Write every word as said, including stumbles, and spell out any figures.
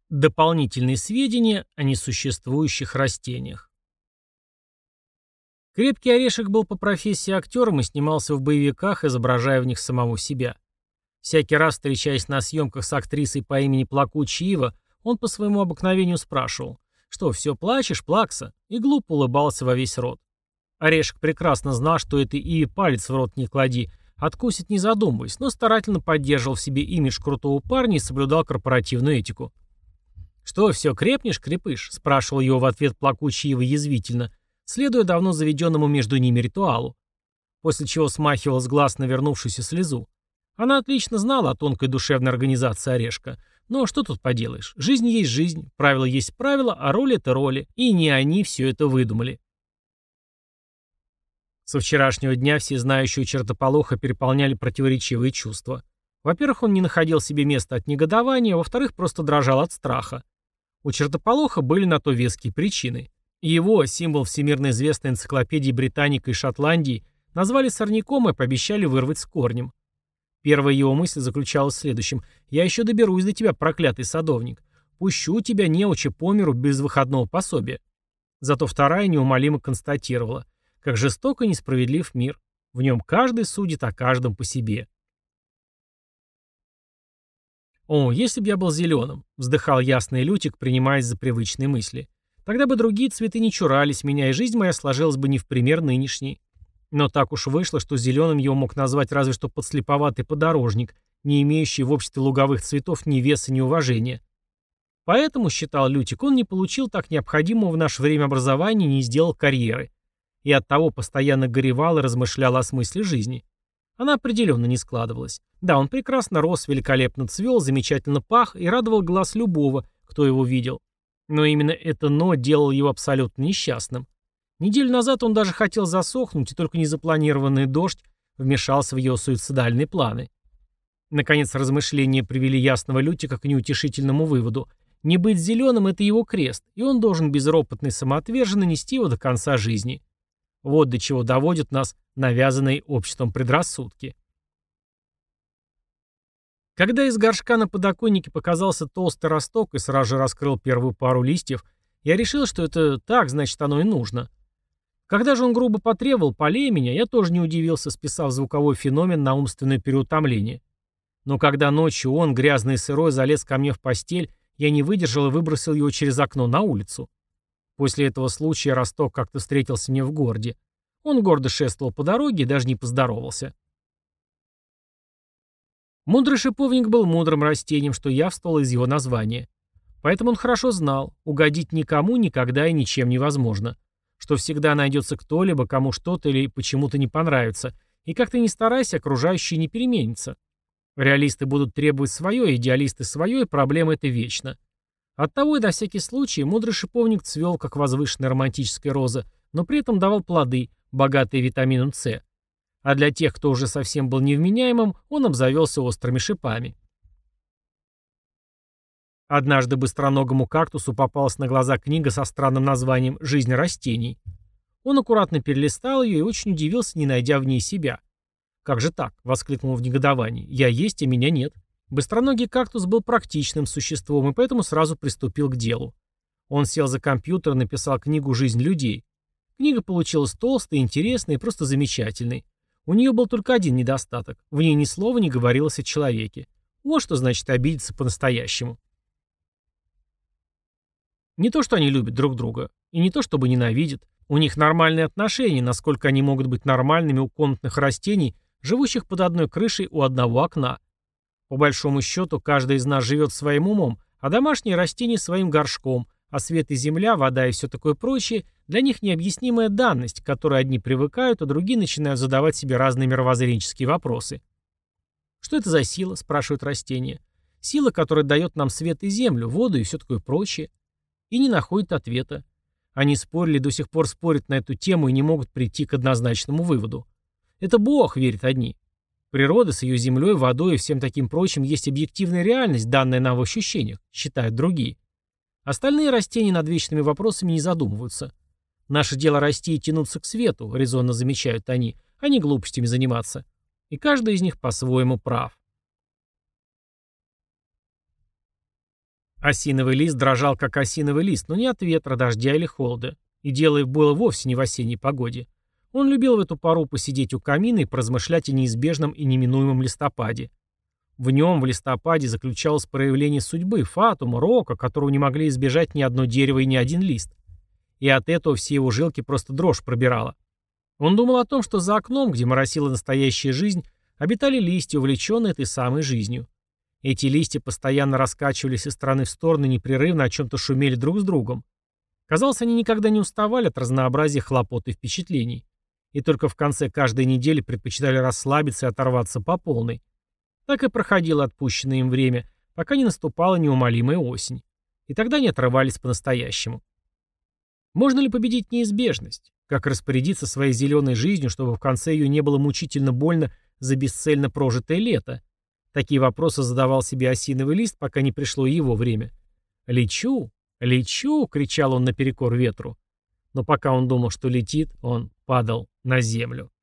Дополнительные сведения о несуществующих растениях. Крепкий орешек был по профессии актером и снимался в боевиках, изображая в них самого себя. Всякий раз, встречаясь на съемках с актрисой по имени Плакучая Ива, он по своему обыкновению спрашивал: «Что, все плачешь, Плакса?» и глупо улыбался во весь рот. Орешек прекрасно знал, что этой Иве палец в рот не клади, откусит не задумываясь, но старательно поддерживал в себе имидж крутого парня и соблюдал корпоративную этику. «Что, все крепнешь, крепыш?» — спрашивал его в ответ Плакучая Ива язвительно, следуя давно заведенному между ними ритуалу. После чего смахивал с глаз навернувшуюся слезу. Она отлично знала о тонкой душевной организации Орешка. Но что тут поделаешь? Жизнь есть жизнь, правила есть правила, а роли — это роли. И не они все это выдумали. Со вчерашнего дня все знающие чертополоха переполняли противоречивые чувства. Во-первых, он не находил себе места от негодования, а во-вторых, просто дрожал от страха. У чертополоха были на то веские причины. Его, символ всемирно известной энциклопедии Британика и Шотландии, назвали сорняком и пообещали вырвать с корнем. Первая его мысль заключалась в следующем: «Я еще доберусь до тебя, проклятый садовник. Пущу тебя, неуча, по миру без выходного пособия». Зато вторая неумолимо констатировала: как жесток и несправедлив мир. В нем каждый судит о каждом по себе. «О, если б я был зеленым», — вздыхал ясный Лютик, принимаясь за привычные мысли. «Тогда бы другие цветы не чурались меня, и жизнь моя сложилась бы не в пример нынешней. Но так уж вышло, что зеленым его мог назвать разве что подслеповатый подорожник, не имеющий в обществе луговых цветов ни веса, ни уважения. Поэтому, считал Лютик, он не получил так необходимого в наше время образования и не сделал карьеры. И оттого постоянно горевал и размышлял о смысле жизни. Она определенно не складывалась. Да, он прекрасно рос, великолепно цвел, замечательно пах и радовал глаз любого, кто его видел. Но именно это «но» делало его абсолютно несчастным. Неделю назад он даже хотел засохнуть, и только незапланированный дождь вмешался в его суицидальные планы. Наконец, размышления привели ясного Лютика к неутешительному выводу: не быть зеленым — это его крест, и он должен безропотно и самоотверженно нести его до конца жизни. Вот до чего доводят нас навязанные обществом предрассудки. Когда из горшка на подоконнике показался толстый росток и сразу же раскрыл первую пару листьев, я решил, что это так, значит, оно и нужно. Когда же он грубо потребовал «полей меня», я тоже не удивился, списав звуковой феномен на умственное переутомление. Но когда ночью он, грязный и сырой, залез ко мне в постель, я не выдержал и выбросил его через окно на улицу. После этого случая росток как-то встретился мне в городе. Он гордо шествовал по дороге и даже не поздоровался. Мудрый шиповник был мудрым растением, что явствовало из его названия. Поэтому он хорошо знал: угодить никому никогда и ничем невозможно. Что всегда найдется кто-либо, кому что-то или почему-то не понравится, и как ты ни старайся, окружающие не переменятся. Реалисты будут требовать свое, идеалисты свое, и проблема эта вечна. Оттого и на всякий случай мудрый шиповник цвел, как возвышенная романтическая роза, но при этом давал плоды, богатые витамином С. А для тех, кто уже совсем был невменяемым, он обзавелся острыми шипами. Однажды быстроногому кактусу попалась на глаза книга со странным названием «Жизнь растений». Он аккуратно перелистал ее и очень удивился, не найдя в ней себя. «Как же так?» — воскликнул в негодовании. «Я есть, а меня нет». Быстроногий кактус был практичным существом и поэтому сразу приступил к делу. Он сел за компьютер и написал книгу «Жизнь людей». Книга получилась толстой, интересной и просто замечательной. У нее был только один недостаток. В ней ни слова не говорилось о человеке. Вот что значит обидеться по-настоящему. Не то, что они любят друг друга, и не то, чтобы ненавидят. У них нормальные отношения, насколько они могут быть нормальными у комнатных растений, живущих под одной крышей у одного окна. По большому счету, каждый из нас живет своим умом, а домашние растения своим горшком, а свет и земля, вода и все такое прочее для них необъяснимая данность, к которой одни привыкают, а другие начинают задавать себе разные мировоззренческие вопросы. «Что это за сила?» – спрашивают растения. «Сила, которая дает нам свет и землю, воду и все такое прочее». И не находят ответа. Они спорили, до сих пор спорят на эту тему и не могут прийти к однозначному выводу. Это Бог, верят одни. Природа с ее землей, водой и всем таким прочим есть объективная реальность, данная нам в ощущениях, считают другие. Остальные растения над вечными вопросами не задумываются. Наше дело расти и тянуться к свету, резонно замечают они, а не глупостями заниматься. И каждый из них по-своему прав. Осиновый лист дрожал, как осиновый лист, но не от ветра, дождя или холода. И дело было вовсе не в осенней погоде. Он любил в эту пору посидеть у камина и поразмышлять о неизбежном и неминуемом листопаде. В нем, в листопаде, заключалось проявление судьбы, фатума, рока, которого не могли избежать ни одно дерево и ни один лист. И от этого все его жилки просто дрожь пробирала. Он думал о том, что за окном, где моросила настоящая жизнь, обитали листья, увлеченные этой самой жизнью. Эти листья постоянно раскачивались из стороны в сторону и непрерывно о чем-то шумели друг с другом. Казалось, они никогда не уставали от разнообразия хлопот и впечатлений. И только в конце каждой недели предпочитали расслабиться и оторваться по полной. Так и проходило отпущенное им время, пока не наступала неумолимая осень. И тогда не отрывались по-настоящему. Можно ли победить неизбежность? Как распорядиться своей зеленой жизнью, чтобы в конце ее не было мучительно больно за бесцельно прожитое лето? Такие вопросы задавал себе осиновый лист, пока не пришло его время. «Лечу, лечу!» — кричал он наперекор ветру. Но пока он думал, что летит, он падал на землю.